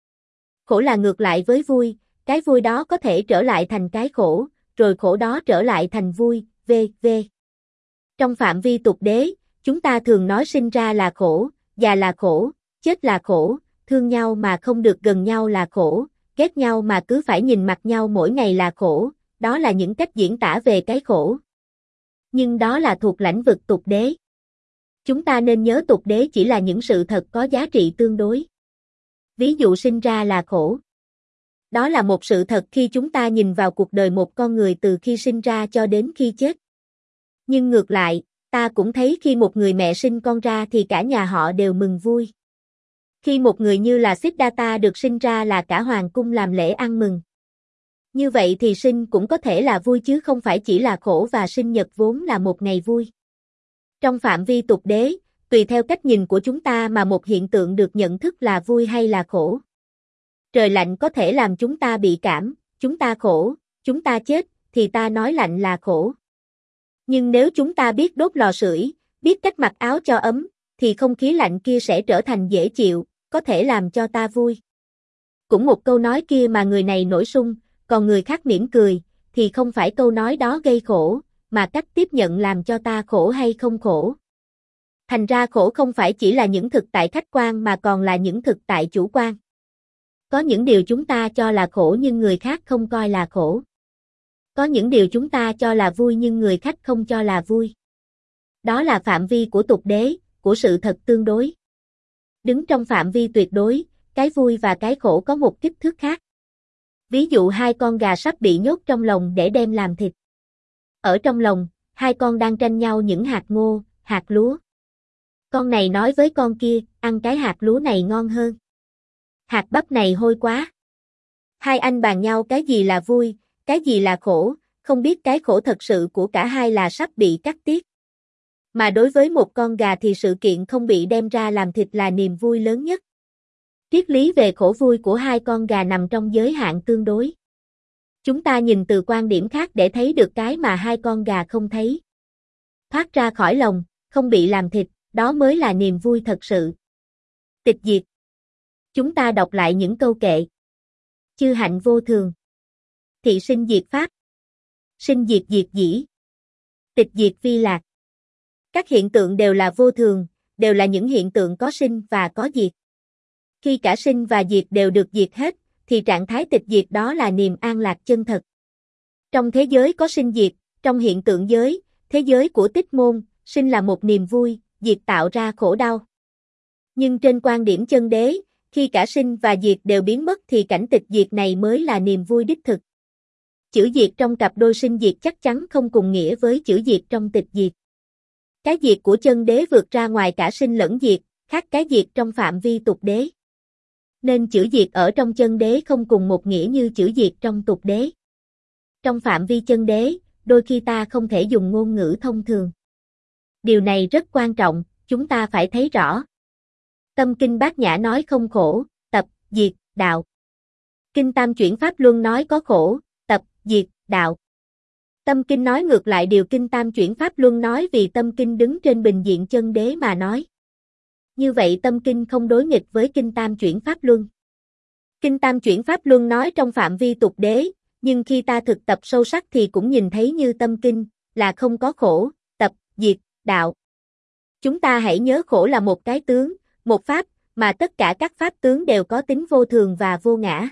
Khổ là ngược lại với vui, cái vui đó có thể trở lại thành cái khổ, rồi khổ đó trở lại thành vui, vân vân. Trong phạm vi tục đế, chúng ta thường nói sinh ra là khổ, già là khổ, chết là khổ, thương nhau mà không được gần nhau là khổ, ghét nhau mà cứ phải nhìn mặt nhau mỗi ngày là khổ, đó là những cách diễn tả về cái khổ. Nhưng đó là thuộc lãnh vực tục đế. Chúng ta nên nhớ tục đế chỉ là những sự thật có giá trị tương đối. Ví dụ sinh ra là khổ. Đó là một sự thật khi chúng ta nhìn vào cuộc đời một con người từ khi sinh ra cho đến khi chết. Nhưng ngược lại, ta cũng thấy khi một người mẹ sinh con ra thì cả nhà họ đều mừng vui. Khi một người như là Siddhartha được sinh ra là cả hoàng cung làm lễ ăn mừng. Như vậy thì sinh cũng có thể là vui chứ không phải chỉ là khổ, và sinh nhật vốn là một ngày vui. Trong phạm vi tục đế, tùy theo cách nhìn của chúng ta mà một hiện tượng được nhận thức là vui hay là khổ. Trời lạnh có thể làm chúng ta bị cảm, chúng ta khổ, chúng ta chết, thì ta nói lạnh là khổ. Nhưng nếu chúng ta biết đốt lò sưởi, biết cách mặc áo cho ấm, thì không khí lạnh kia sẽ trở thành dễ chịu, có thể làm cho ta vui. Cũng một câu nói kia mà người này nổi sung, còn người khác mỉm cười, thì không phải câu nói đó gây khổ, mà cách tiếp nhận làm cho ta khổ hay không khổ. Thành ra khổ không phải chỉ là những thực tại khách quan mà còn là những thực tại chủ quan. Có những điều chúng ta cho là khổ nhưng người khác không coi là khổ. Có những điều chúng ta cho là vui nhưng người khác không cho là vui. Đó là phạm vi của tục đế, của sự thật tương đối. Đứng trong phạm vi tuyệt đối, cái vui và cái khổ có một kích thước khác. Ví dụ hai con gà sắp bị nhốt trong lồng để đem làm thịt. Ở trong lồng, hai con đang tranh nhau những hạt ngô, hạt lúa. Con này nói với con kia, ăn cái hạt lúa này ngon hơn. Hạt bắp này hôi quá. Hai anh bàn nhau cái gì là vui, cái gì là khổ, không biết cái khổ thật sự của cả hai là sắp bị cắt tiết. Mà đối với một con gà thì sự kiện không bị đem ra làm thịt là niềm vui lớn nhất. Triết lý về khổ vui của hai con gà nằm trong giới hạn tương đối. Chúng ta nhìn từ quan điểm khác để thấy được cái mà hai con gà không thấy. Thoát ra khỏi lồng, không bị làm thịt, đó mới là niềm vui thật sự. Tịch diệt. Chúng ta đọc lại những câu kệ. Chư hạnh vô thường. Thị sinh diệt pháp. Sinh diệt diệt dĩ. Tịch diệt vi lạc. Các hiện tượng đều là vô thường, đều là những hiện tượng có sinh và có diệt. Khi cả sinh và diệt đều được diệt hết, thì trạng thái tịch diệt đó là niềm an lạc chân thật. Trong thế giới có sinh diệt, trong hiện tượng giới, thế giới của Tích Môn, sinh là một niềm vui, diệt tạo ra khổ đau. Nhưng trên quan điểm chân đế, khi cả sinh và diệt đều biến mất thì cảnh tịch diệt này mới là niềm vui đích thực. Chữ diệt trong cặp đôi sinh diệt chắc chắn không cùng nghĩa với chữ diệt trong tịch diệt. Cái diệt của chân đế vượt ra ngoài cả sinh lẫn diệt, khác cái diệt trong phạm vi tục đế. Nên chữ diệt ở trong chân đế không cùng một nghĩa như chữ diệt trong tục đế. Trong phạm vi chân đế, đôi khi ta không thể dùng ngôn ngữ thông thường. Điều này rất quan trọng, chúng ta phải thấy rõ. Tâm Kinh Bát Nhã nói không khổ, tập, diệt, đạo. Kinh Tam Chuyển Pháp Luân nói có khổ, tập, diệt, đạo. Tâm Kinh nói ngược lại điều Kinh Tam Chuyển Pháp Luân nói vì Tâm Kinh đứng trên bình diện chân đế mà nói. Như vậy Tâm Kinh không đối nghịch với Kinh Tam Chuyển Pháp Luân. Kinh Tam Chuyển Pháp Luân nói trong phạm vi tục đế, nhưng khi ta thực tập sâu sắc thì cũng nhìn thấy như Tâm Kinh, là không có khổ, tập, diệt, đạo. Chúng ta hãy nhớ khổ là một cái tướng, một pháp, mà tất cả các pháp tướng đều có tính vô thường và vô ngã.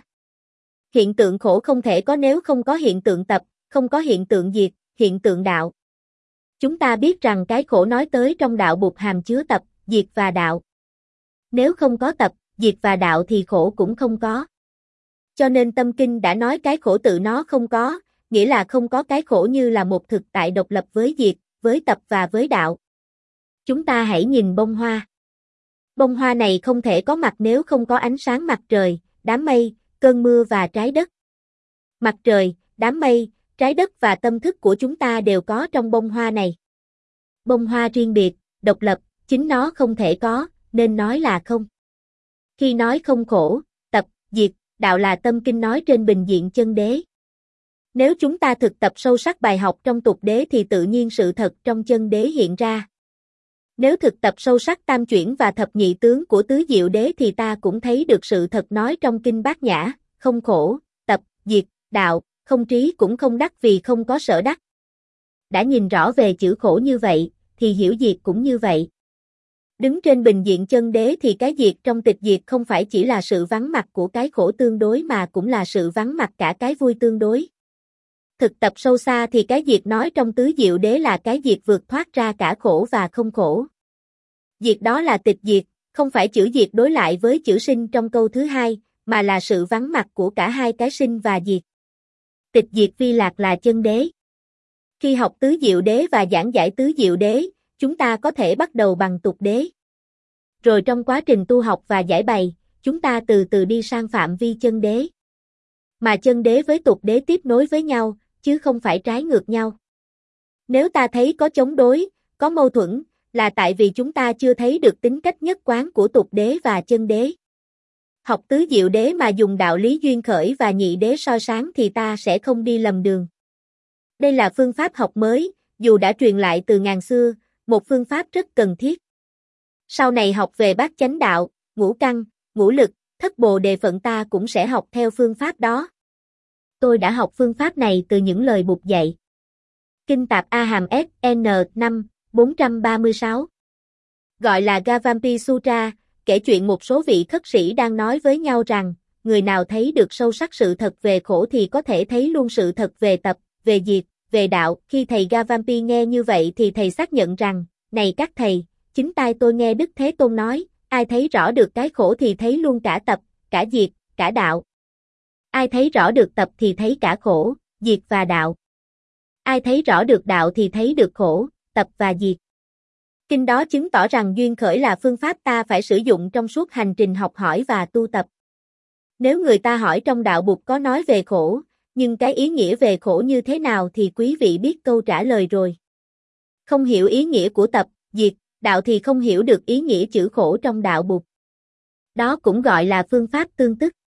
Hiện tượng khổ không thể có nếu không có hiện tượng tập, không có hiện tượng diệt, hiện tượng đạo. Chúng ta biết rằng cái khổ nói tới trong đạo Bụt hàm chứa tập, diệt và đạo. Nếu không có tập, diệt và đạo thì khổ cũng không có. Cho nên Tâm Kinh đã nói cái khổ tự nó không có, nghĩa là không có cái khổ như là một thực tại độc lập với diệt, với tập và với đạo. Chúng ta hãy nhìn bông hoa. Bông hoa này không thể có mặt nếu không có ánh sáng mặt trời, đám mây, cơn mưa và trái đất. Mặt trời, đám mây, trái đất và tâm thức của chúng ta đều có trong bông hoa này. Bông hoa riêng biệt, độc lập, chính nó không thể có, nên nói là không. Khi nói không khổ, tập, diệt, đạo là Tâm Kinh nói trên bình diện chân đế. Nếu chúng ta thực tập sâu sắc bài học trong tục đế thì tự nhiên sự thật trong chân đế hiện ra. Nếu thực tập sâu sắc tam chuyển và thập nhị tướng của tứ diệu đế thì ta cũng thấy được sự thật nói trong kinh Bát Nhã, không khổ, tập, diệt, đạo, không trí cũng không đắc vì không có sở đắc. Đã nhìn rõ về chữ khổ như vậy, thì hiểu diệt cũng như vậy. Đứng trên bình diện chân đế thì cái diệt trong tịch diệt không phải chỉ là sự vắng mặt của cái khổ tương đối mà cũng là sự vắng mặt cả cái vui tương đối. Thực tập sâu xa thì cái diệt nói trong tứ diệu đế là cái diệt vượt thoát ra cả khổ và không khổ. Diệt đó là tịch diệt, không phải chữ diệt đối lại với chữ sinh trong câu thứ hai, mà là sự vắng mặt của cả hai cái sinh và diệt. Tịch diệt vi lạc là chân đế. Khi học tứ diệu đế và giảng giải tứ diệu đế, chúng ta có thể bắt đầu bằng tục đế. Rồi trong quá trình tu học và giải bày, chúng ta từ từ đi sang phạm vi chân đế. Mà chân đế với tục đế tiếp nối với nhau, chứ không phải trái ngược nhau. Nếu ta thấy có chống đối, có mâu thuẫn, là tại vì chúng ta chưa thấy được tính cách nhất quán của tục đế và chân đế. Học tứ diệu đế mà dùng đạo lý duyên khởi và nhị đế soi sáng thì ta sẽ không đi lầm đường. Đây là phương pháp học mới, dù đã truyền lại từ ngàn xưa, một phương pháp rất cần thiết. Sau này học về bát chánh đạo, ngũ căn, ngũ lực, thất bồ đề phận ta cũng sẽ học theo phương pháp đó. Tôi đã học phương pháp này từ những lời Bụt dạy. Kinh Tạp A Hàm S N năm bốn trăm ba mươi sáu. Gọi là Gavampi Sutra, kể chuyện một số vị khất sĩ đang nói với nhau rằng, người nào thấy được sâu sắc sự thật về khổ thì có thể thấy luôn sự thật về tập, về diệt, về đạo. Khi thầy Gavampi nghe như vậy thì thầy xác nhận rằng, này các thầy, chính tai tôi nghe Đức Thế Tôn nói, ai thấy rõ được cái khổ thì thấy luôn cả tập, cả diệt, cả đạo. Ai thấy rõ được tập thì thấy cả khổ, diệt và đạo. Ai thấy rõ được đạo thì thấy được khổ, tập và diệt. Kinh đó chứng tỏ rằng duyên khởi là phương pháp ta phải sử dụng trong suốt hành trình học hỏi và tu tập. Nếu người ta hỏi trong đạo Bụt có nói về khổ, nhưng cái ý nghĩa về khổ như thế nào thì quý vị biết câu trả lời rồi. Không hiểu ý nghĩa của tập, diệt, đạo thì không hiểu được ý nghĩa chữ khổ trong đạo Bụt. Đó cũng gọi là phương pháp tương tức.